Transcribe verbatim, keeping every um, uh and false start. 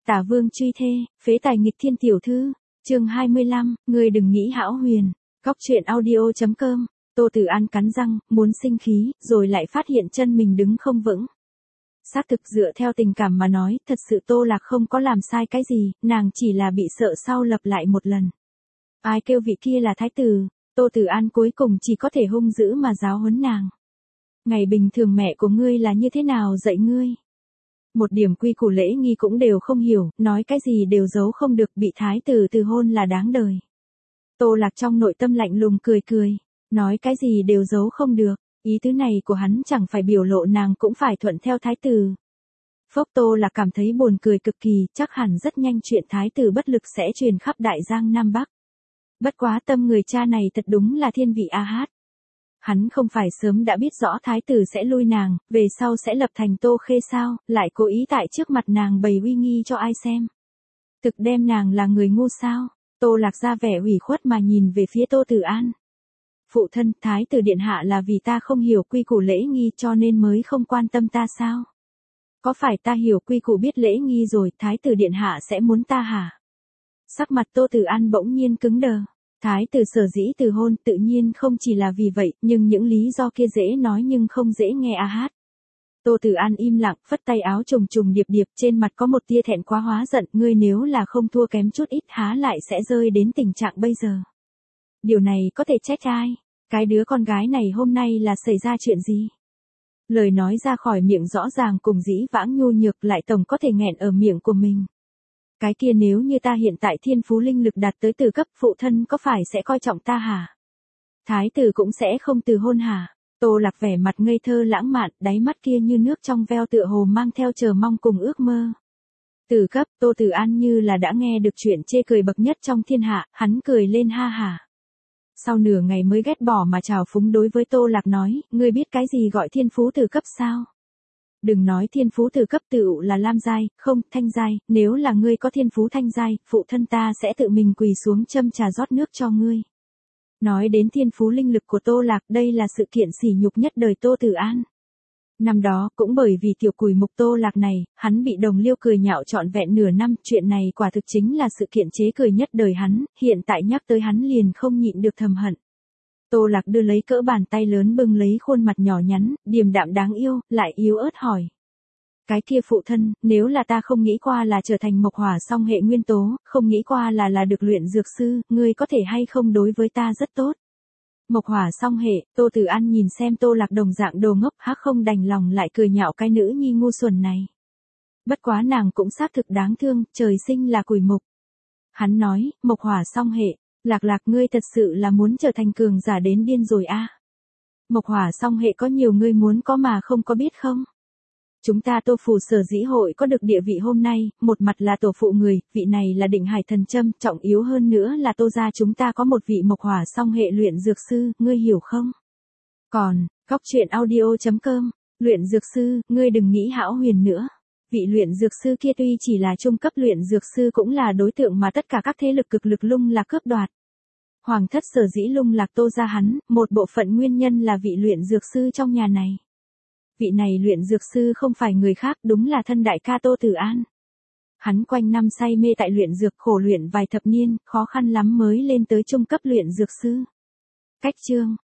Tả Vương truy thê, phế tài nghịch thiên tiểu thư. Chương hai mươi lăm, ngươi đừng nghĩ hão huyền. Góc truyện audio chấm com. Tô Tử An cắn răng, muốn sinh khí, rồi lại phát hiện chân mình đứng không vững. Xác thực dựa theo tình cảm mà nói, thật sự Tô Lạc không có làm sai cái gì, nàng chỉ là bị sợ sau lặp lại một lần. Ai kêu vị kia là thái tử, Tô Tử An cuối cùng chỉ có thể hung dữ mà giáo huấn nàng. Ngày bình thường mẹ của ngươi là như thế nào dạy ngươi? Một điểm quy củ lễ nghi cũng đều không hiểu, nói cái gì đều giấu không được, bị thái tử từ hôn là đáng đời. Tô Lạc trong nội tâm lạnh lùng cười cười, nói cái gì đều giấu không được, ý tứ này của hắn chẳng phải biểu lộ nàng cũng phải thuận theo thái tử. Phốc Tô Lạc cảm thấy buồn cười cực kỳ, chắc hẳn rất nhanh chuyện thái tử bất lực sẽ truyền khắp đại giang Nam Bắc. Bất quá tâm người cha này thật đúng là thiên vị a hát. Hắn không phải sớm đã biết rõ thái tử sẽ lui nàng, về sau sẽ lập thành Tô Khê sao, lại cố ý tại trước mặt nàng bày uy nghi cho ai xem. Thực đem nàng là người ngu sao? Tô Lạc ra vẻ ủy khuất mà nhìn về phía Tô Tử An. Phụ thân, thái tử điện hạ là vì ta không hiểu quy củ lễ nghi cho nên mới không quan tâm ta sao? Có phải ta hiểu quy củ biết lễ nghi rồi, thái tử điện hạ sẽ muốn ta hả? Sắc mặt Tô Tử An bỗng nhiên cứng đờ. Thái tử sở dĩ từ hôn tự nhiên không chỉ là vì vậy, nhưng những lý do kia dễ nói nhưng không dễ nghe a hát. Tô Tử An im lặng, phất tay áo trùng trùng điệp điệp, trên mặt có một tia thẹn quá hóa giận, ngươi nếu là không thua kém chút ít há lại sẽ rơi đến tình trạng bây giờ. Điều này có thể trách ai? Cái đứa con gái này hôm nay là xảy ra chuyện gì? Lời nói ra khỏi miệng rõ ràng cùng dĩ vãng nhu nhược lại tổng có thể nghẹn ở miệng của mình. Cái kia nếu như ta hiện tại thiên phú linh lực đạt tới từ cấp, phụ thân có phải sẽ coi trọng ta hả? Thái tử cũng sẽ không từ hôn hả? Tô Lạc vẻ mặt ngây thơ lãng mạn, đáy mắt kia như nước trong veo tựa hồ mang theo chờ mong cùng ước mơ. Từ cấp, Tô Tử An như là đã nghe được chuyện chê cười bậc nhất trong thiên hạ, hắn cười lên ha hả. Sau nửa ngày mới ghét bỏ mà trào phúng đối với Tô Lạc nói, ngươi biết cái gì gọi thiên phú từ cấp sao? Đừng nói thiên phú từ cấp tựu là lam giai, không, thanh giai, nếu là ngươi có thiên phú thanh giai, phụ thân ta sẽ tự mình quỳ xuống châm trà rót nước cho ngươi. Nói đến thiên phú linh lực của Tô Lạc, đây là sự kiện sỉ nhục nhất đời Tô Tử An. Năm đó, cũng bởi vì tiểu cùi mục Tô Lạc này, hắn bị đồng liêu cười nhạo trọn vẹn nửa năm, chuyện này quả thực chính là sự kiện chế cười nhất đời hắn, hiện tại nhắc tới hắn liền không nhịn được thầm hận. Tô Lạc đưa lấy cỡ bàn tay lớn bưng lấy khuôn mặt nhỏ nhắn, điềm đạm đáng yêu, lại yếu ớt hỏi. Cái kia phụ thân, nếu là ta không nghĩ qua là trở thành mộc hỏa song hệ nguyên tố, không nghĩ qua là là được luyện dược sư, ngươi có thể hay không đối với ta rất tốt. Mộc hỏa song hệ, Tô Tử An nhìn xem Tô Lạc đồng dạng đồ ngốc hắc không đành lòng lại cười nhạo cái nữ nhi ngu xuẩn này. Bất quá nàng cũng xác thực đáng thương, trời sinh là cùi mục. Hắn nói, mộc hỏa song hệ. Lạc Lạc ngươi thật sự là muốn trở thành cường giả đến điên rồi a. À. Mộc hỏa song hệ có nhiều ngươi muốn có mà không có biết không? Chúng ta Tô phủ sở dĩ hội có được địa vị hôm nay, một mặt là tổ phụ người, vị này là định hải thần châm, trọng yếu hơn nữa là Tô gia chúng ta có một vị mộc hỏa song hệ luyện dược sư, ngươi hiểu không? Còn, góc truyện audio chấm com, luyện dược sư, ngươi đừng nghĩ hão huyền nữa. Vị luyện dược sư kia tuy chỉ là trung cấp luyện dược sư cũng là đối tượng mà tất cả các thế lực cực lực lung lạc cướp đoạt. Hoàng thất sở dĩ lung lạc Tô gia hắn, một bộ phận nguyên nhân là vị luyện dược sư trong nhà này. Vị này luyện dược sư không phải người khác, đúng là thân đại ca Tô Tử An. Hắn quanh năm say mê tại luyện dược, khổ luyện vài thập niên, khó khăn lắm mới lên tới trung cấp luyện dược sư. Cách chương